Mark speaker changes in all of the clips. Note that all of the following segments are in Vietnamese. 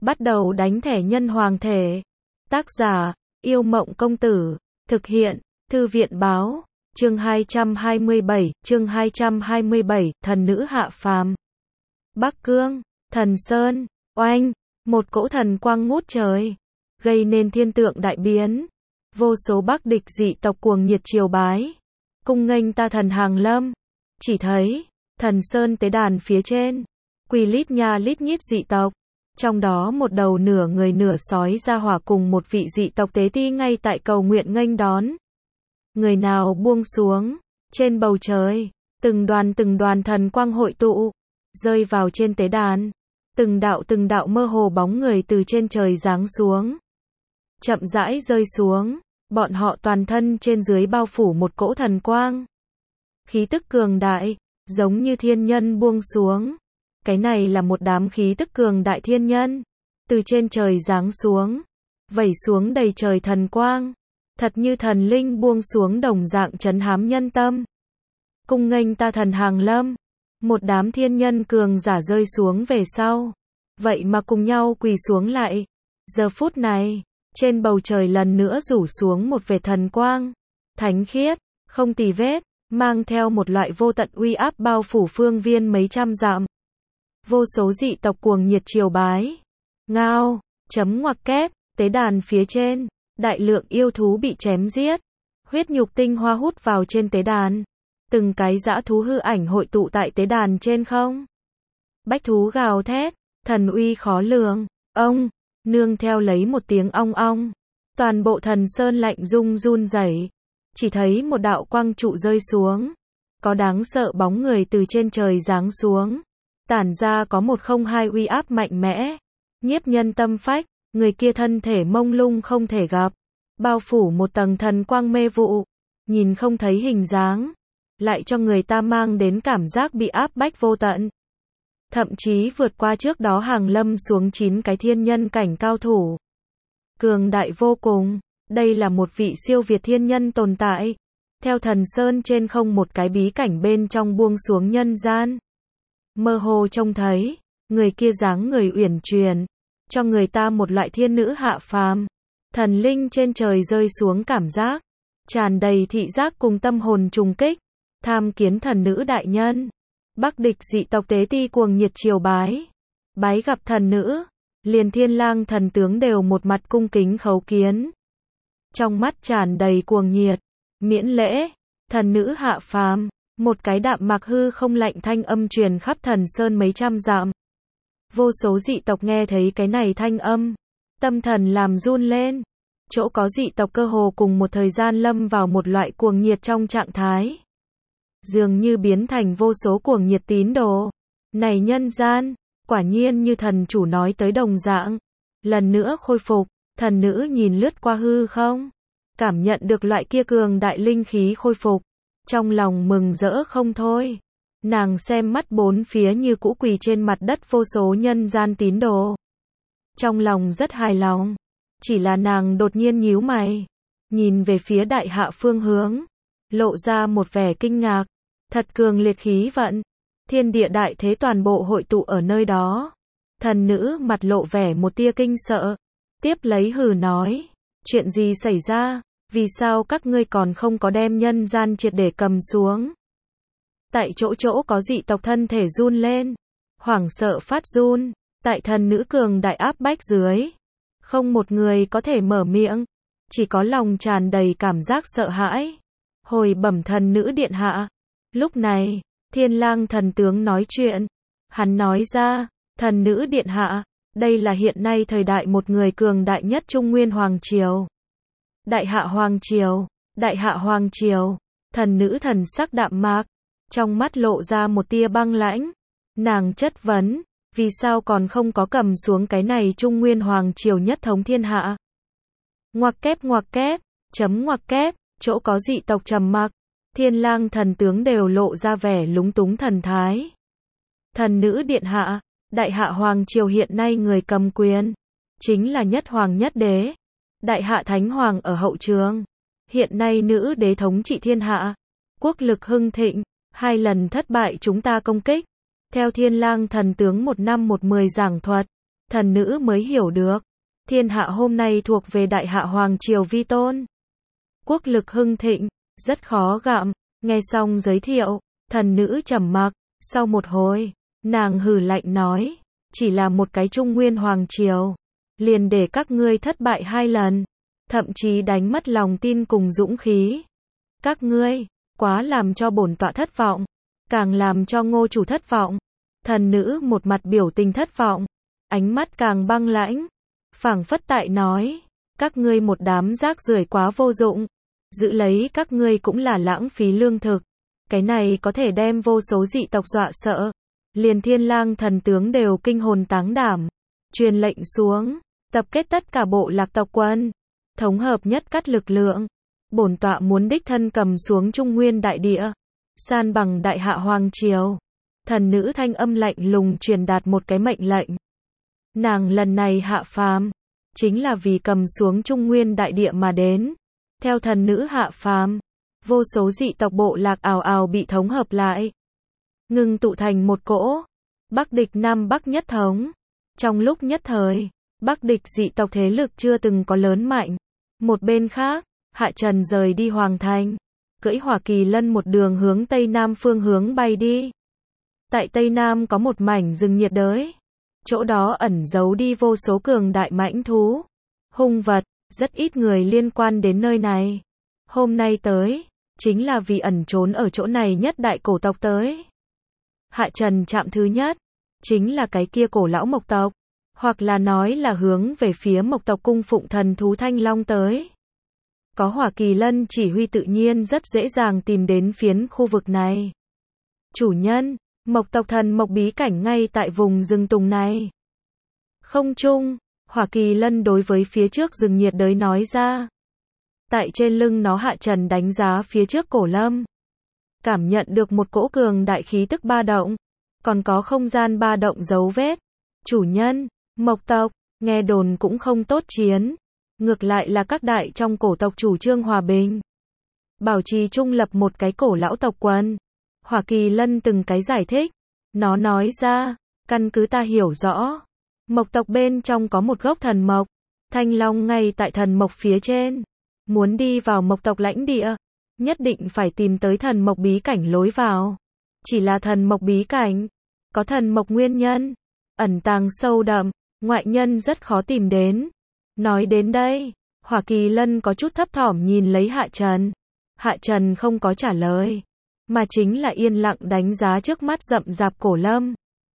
Speaker 1: Bắt đầu đánh thẻ nhân hoàng thể. Tác giả, Yêu Mộng Công Tử. Thực hiện, Thư viện Báo. Chương 227, thần nữ hạ phàm. Bắc Cương, Thần Sơn, oanh, một cỗ thần quang ngút trời, gây nên thiên tượng đại biến. Vô số Bắc địch dị tộc cuồng nhiệt triều bái, cung nghênh ta thần hàng lâm. Chỉ thấy, Thần Sơn tế đàn phía trên, quỳ lít nha lít nhít dị tộc. Trong đó một đầu nửa người nửa sói ra hỏa cùng một vị dị tộc tế ti ngay tại cầu nguyện nghênh đón. Người nào buông xuống, trên bầu trời, từng đoàn thần quang hội tụ, rơi vào trên tế đàn. Từng đạo mơ hồ bóng người từ trên trời giáng xuống. Chậm rãi rơi xuống, bọn họ toàn thân trên dưới bao phủ một cỗ thần quang. Khí tức cường đại, giống như thiên nhân buông xuống. Cái này là một đám khí tức cường đại thiên nhân, từ trên trời giáng xuống, vẩy xuống đầy trời thần quang, thật như thần linh buông xuống đồng dạng trấn hám nhân tâm. Cung nghênh ta thần hàng lâm, một đám thiên nhân cường giả rơi xuống về sau, vậy mà cùng nhau quỳ xuống lại. Giờ phút này, trên bầu trời lần nữa rủ xuống một vệt thần quang, thánh khiết, không tì vết, mang theo một loại vô tận uy áp bao phủ phương viên mấy trăm dặm. Vô số dị tộc cuồng nhiệt triều bái. Ngao, chấm ngoặc kép, tế đàn phía trên, đại lượng yêu thú bị chém giết, huyết nhục tinh hoa hút vào trên tế đàn. Từng cái dã thú hư ảnh hội tụ tại tế đàn trên không. Bách thú gào thét, thần uy khó lường, ông, nương theo lấy một tiếng ong ong. Toàn bộ Thần Sơn lạnh rung run rẩy, chỉ thấy một đạo quang trụ rơi xuống. Có đáng sợ bóng người từ trên trời giáng xuống. Tản ra có 102 uy áp mạnh mẽ, nhiếp nhân tâm phách, người kia thân thể mông lung không thể gặp, bao phủ một tầng thần quang mê vụ, nhìn không thấy hình dáng, lại cho người ta mang đến cảm giác bị áp bách vô tận. Thậm chí vượt qua trước đó hàng lâm xuống 9 cái thiên nhân cảnh cao thủ. Cường đại vô cùng, đây là một vị siêu việt thiên nhân tồn tại. Theo Thần Sơn trên không một cái bí cảnh bên trong buông xuống nhân gian. Mơ hồ trông thấy, người kia dáng người uyển chuyển, cho người ta một loại thiên nữ hạ phàm, thần linh trên trời rơi xuống cảm giác, tràn đầy thị giác cùng tâm hồn trùng kích, tham kiến thần nữ đại nhân. Bắc địch dị tộc tế ti cuồng nhiệt triều bái, bái gặp thần nữ, liền Thiên Lang thần tướng đều một mặt cung kính khấu kiến. Trong mắt tràn đầy cuồng nhiệt, miễn lễ, thần nữ hạ phàm. Một cái đạm mạc hư không lạnh thanh âm truyền khắp Thần Sơn mấy trăm dặm. Vô số dị tộc nghe thấy cái này thanh âm, tâm thần làm run lên. Chỗ có dị tộc cơ hồ cùng một thời gian lâm vào một loại cuồng nhiệt trong trạng thái. Dường như biến thành vô số cuồng nhiệt tín đồ. Này nhân gian, quả nhiên như thần chủ nói tới đồng dạng. Lần nữa khôi phục, thần nữ nhìn lướt qua hư không, cảm nhận được loại kia cường đại linh khí khôi phục. Trong lòng mừng rỡ không thôi. Nàng xem mắt bốn phía như cũ quỳ trên mặt đất vô số nhân gian tín đồ. Trong lòng rất hài lòng. Chỉ là nàng đột nhiên nhíu mày, nhìn về phía đại hạ phương hướng, lộ ra một vẻ kinh ngạc. Thật cường liệt khí vận, thiên địa đại thế toàn bộ hội tụ ở nơi đó. Thần nữ mặt lộ vẻ một tia kinh sợ, tiếp lấy hừ nói, chuyện gì xảy ra? Vì sao các ngươi còn không có đem nhân gian triệt để cầm xuống? Tại chỗ có dị tộc thân thể run lên, hoảng sợ phát run, tại thần nữ cường đại áp bách dưới. Không một người có thể mở miệng, chỉ có lòng tràn đầy cảm giác sợ hãi. Hồi bẩm thần nữ điện hạ. Lúc này, Thiên Lang thần tướng nói chuyện. Hắn nói ra, thần nữ điện hạ, đây là hiện nay thời đại một người cường đại nhất Trung Nguyên Hoàng Triều. Đại hạ Hoàng Triều, thần nữ thần sắc đạm mạc, trong mắt lộ ra một tia băng lãnh. Nàng chất vấn, vì sao còn không có cầm xuống cái này Trung Nguyên Hoàng Triều nhất thống thiên hạ? Ngoặc kép, chấm ngoặc kép, chỗ có dị tộc trầm mặc, Thiên Lang thần tướng đều lộ ra vẻ lúng túng thần thái. Thần nữ điện hạ, Đại hạ Hoàng Triều hiện nay người cầm quyền, chính là nhất hoàng nhất đế. Đại hạ Thánh Hoàng ở hậu trường, hiện nay nữ đế thống trị thiên hạ, quốc lực hưng thịnh, 2 lần thất bại chúng ta công kích. Theo Thiên Lang thần tướng 1 năm 1 10 giảng thuật, thần nữ mới hiểu được. Thiên hạ hôm nay thuộc về Đại Hạ Hoàng Triều vi tôn. Quốc lực hưng thịnh, rất khó gặm. Nghe xong giới thiệu, thần nữ trầm mặc, sau một hồi, nàng hừ lạnh nói, chỉ là một cái Trung Nguyên Hoàng Triều, liền để các ngươi thất bại 2 lần, thậm chí đánh mất lòng tin cùng dũng khí. Các ngươi, quá làm cho bổn tọa thất vọng, càng làm cho Ngô chủ thất vọng. Thần nữ một mặt biểu tình thất vọng, ánh mắt càng băng lãnh, phảng phất tại nói, các ngươi một đám rác rưởi quá vô dụng, giữ lấy các ngươi cũng là lãng phí lương thực. Cái này có thể đem vô số dị tộc dọa sợ, liền Thiên Lang thần tướng đều kinh hồn táng đảm, truyền lệnh xuống, tập kết tất cả bộ lạc tộc quân, thống hợp nhất các lực lượng. Bổn tọa muốn đích thân cầm xuống Trung Nguyên đại địa, san bằng Đại Hạ Hoàng Triều. Thần nữ thanh âm lạnh lùng truyền đạt một cái mệnh lệnh. Nàng lần này hạ phàm, chính là vì cầm xuống Trung Nguyên đại địa mà đến. Theo thần nữ hạ phàm, vô số dị tộc bộ lạc ào ào bị thống hợp lại, ngưng tụ thành một cỗ, Bắc địch Nam Bắc nhất thống. Trong lúc nhất thời, Bắc địch dị tộc thế lực chưa từng có lớn mạnh. Một bên khác, Hạ Trần rời đi Hoàng Thành, cưỡi Hỏa Kỳ Lân một đường hướng Tây Nam phương hướng bay đi. Tại Tây Nam có một mảnh rừng nhiệt đới, chỗ đó ẩn giấu đi vô số cường đại mãnh thú, hung vật, rất ít người liên quan đến nơi này. Hôm nay tới, chính là vì ẩn trốn ở chỗ này nhất đại cổ tộc tới. Hạ Trần chạm thứ nhất, chính là cái kia cổ lão Mộc tộc, hoặc là nói là hướng về phía Mộc tộc cung phụng thần thú Thanh Long tới. Có Hỏa Kỳ Lân chỉ huy tự nhiên rất dễ dàng tìm đến phiến khu vực này. Chủ nhân, Mộc tộc thần Mộc bí cảnh ngay tại vùng rừng tùng này. Không trung, Hỏa Kỳ Lân đối với phía trước rừng nhiệt đới nói ra. Tại trên lưng nó Hạ Trần đánh giá phía trước cổ lâm, cảm nhận được một cỗ cường đại khí tức ba động, còn có không gian ba động dấu vết. Chủ nhân, Mộc tộc, nghe đồn cũng không tốt chiến, ngược lại là các đại trong cổ tộc chủ trương hòa bình, bảo trì trung lập một cái cổ lão tộc quần. Hỏa Kỳ Lân từng cái giải thích, nó nói ra, căn cứ ta hiểu rõ, Mộc tộc bên trong có một gốc thần mộc, Thanh Long ngay tại thần mộc phía trên. Muốn đi vào Mộc tộc lãnh địa, nhất định phải tìm tới thần mộc bí cảnh lối vào. Chỉ là thần mộc bí cảnh, có thần mộc nguyên nhân, ẩn tàng sâu đậm, ngoại nhân rất khó tìm đến. Nói đến đây, Hỏa Kỳ Lân có chút thấp thỏm nhìn lấy Hạ Trần. Hạ Trần không có trả lời, mà chính là yên lặng đánh giá trước mắt rậm rạp cổ lâm.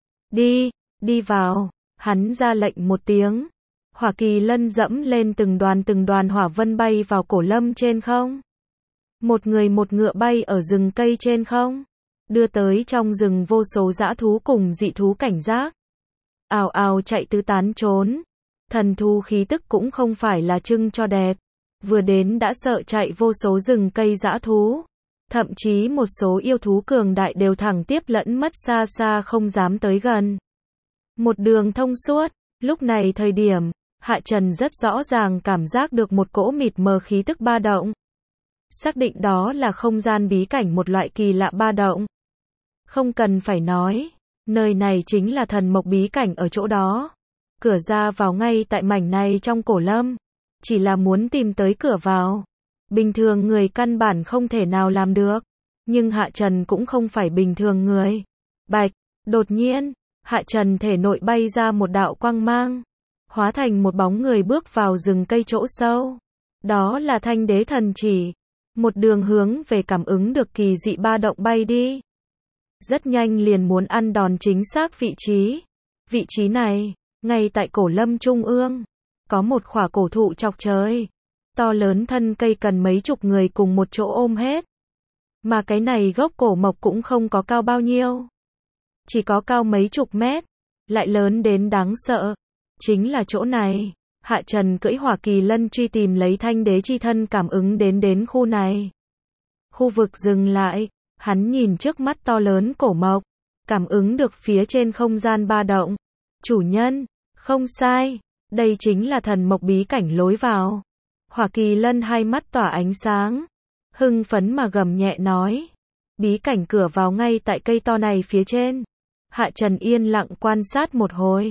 Speaker 1: Đi vào, hắn ra lệnh một tiếng. Hỏa Kỳ Lân dẫm lên từng đoàn hỏa vân bay vào cổ lâm trên không. Một người một ngựa bay ở rừng cây trên không, đưa tới trong rừng vô số dã thú cùng dị thú cảnh giác. Ào ào chạy tứ tán trốn. Thần thú khí tức cũng không phải là trưng cho đẹp, vừa đến đã sợ chạy vô số rừng cây dã thú. Thậm chí một số yêu thú cường đại đều thẳng tiếp lẫn mất xa xa không dám tới gần. Một đường thông suốt, lúc này thời điểm, Hạ Trần rất rõ ràng cảm giác được một cỗ mịt mờ khí tức ba động. Xác định đó là không gian bí cảnh một loại kỳ lạ ba động. Không cần phải nói, nơi này chính là thần mộc bí cảnh ở chỗ đó. Cửa ra vào ngay tại mảnh này trong cổ lâm. Chỉ là muốn tìm tới cửa vào, bình thường người căn bản không thể nào làm được. Nhưng Hạ Trần cũng không phải bình thường người. Bạch, đột nhiên, Hạ Trần thể nội bay ra một đạo quang mang, hóa thành một bóng người bước vào rừng cây chỗ sâu. Đó là Thanh Đế thần chỉ, một đường hướng về cảm ứng được kỳ dị ba động bay đi. Rất nhanh liền muốn ăn đòn chính xác vị trí. Vị trí này, ngay tại cổ lâm trung ương, có một khỏa cổ thụ chọc trời. To lớn thân cây cần mấy chục người cùng một chỗ ôm hết. Mà cái này gốc cổ mộc cũng không có cao bao nhiêu. Chỉ có cao mấy chục mét, lại lớn đến đáng sợ. Chính là chỗ này, Hạ Trần cưỡi Hỏa Kỳ Lân truy tìm lấy Thanh Đế chi thân cảm ứng đến khu này. Khu vực dừng lại, hắn nhìn trước mắt to lớn cổ mộc, cảm ứng được phía trên không gian ba động. Chủ nhân, không sai, đây chính là thần mộc bí cảnh lối vào. Hỏa Kỳ Lân hai mắt tỏa ánh sáng, hưng phấn mà gầm nhẹ nói. Bí cảnh cửa vào ngay tại cây to này phía trên. Hạ Trần yên lặng quan sát một hồi.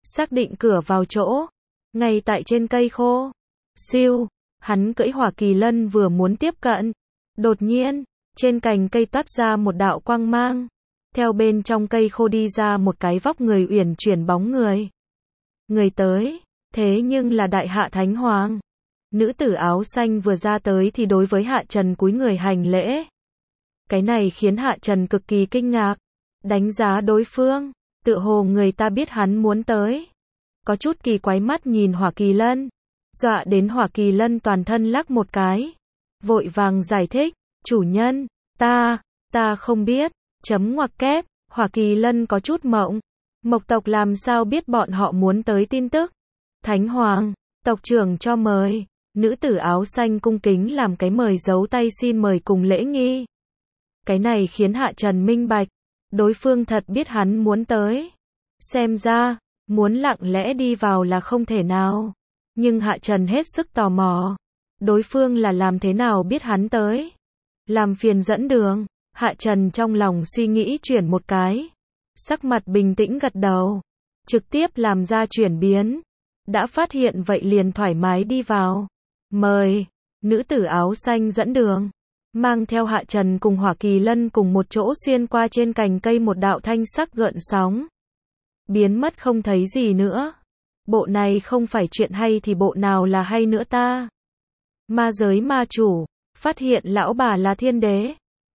Speaker 1: xác định cửa vào chỗ, ngay tại trên cây khô. Siêu, hắn cưỡi hỏa kỳ lân vừa muốn tiếp cận. Đột nhiên, trên cành cây toát ra một đạo quang mang. Theo bên trong cây khô đi ra một cái vóc người uyển chuyển bóng người. Người tới, thế nhưng là Đại Hạ Thánh Hoàng. Nữ tử áo xanh vừa ra tới thì đối với Hạ Trần cúi người hành lễ. Cái này khiến Hạ Trần cực kỳ kinh ngạc. Đánh giá đối phương, tựa hồ người ta biết hắn muốn tới. Có chút kỳ quái mắt nhìn hỏa kỳ lân. Dọa đến hỏa kỳ lân toàn thân lắc một cái. Vội vàng giải thích, chủ nhân, ta không biết, chấm ngoặc kép, hỏa kỳ lân có chút mộng. Mộc tộc làm sao biết bọn họ muốn tới tin tức? Thánh Hoàng, tộc trưởng cho mời. Nữ tử áo xanh cung kính làm cái mời giấu tay xin mời cùng lễ nghi. Cái này khiến Hạ Trần minh bạch. Đối phương thật biết hắn muốn tới. Xem ra, muốn lặng lẽ đi vào là không thể nào. Nhưng Hạ Trần hết sức tò mò. Đối phương là làm thế nào biết hắn tới? Làm phiền dẫn đường. Hạ Trần trong lòng suy nghĩ chuyển một cái. Sắc mặt bình tĩnh gật đầu. Trực tiếp làm ra chuyển biến. Đã phát hiện vậy liền thoải mái đi vào. Mời. Nữ tử áo xanh dẫn đường. Mang theo Hạ Trần cùng hỏa kỳ lân cùng một chỗ xuyên qua trên cành cây một đạo thanh sắc gợn sóng. Biến mất không thấy gì nữa. Bộ này không phải chuyện hay thì bộ nào là hay nữa ta? Ma giới ma chủ. Phát hiện lão bà là thiên đế.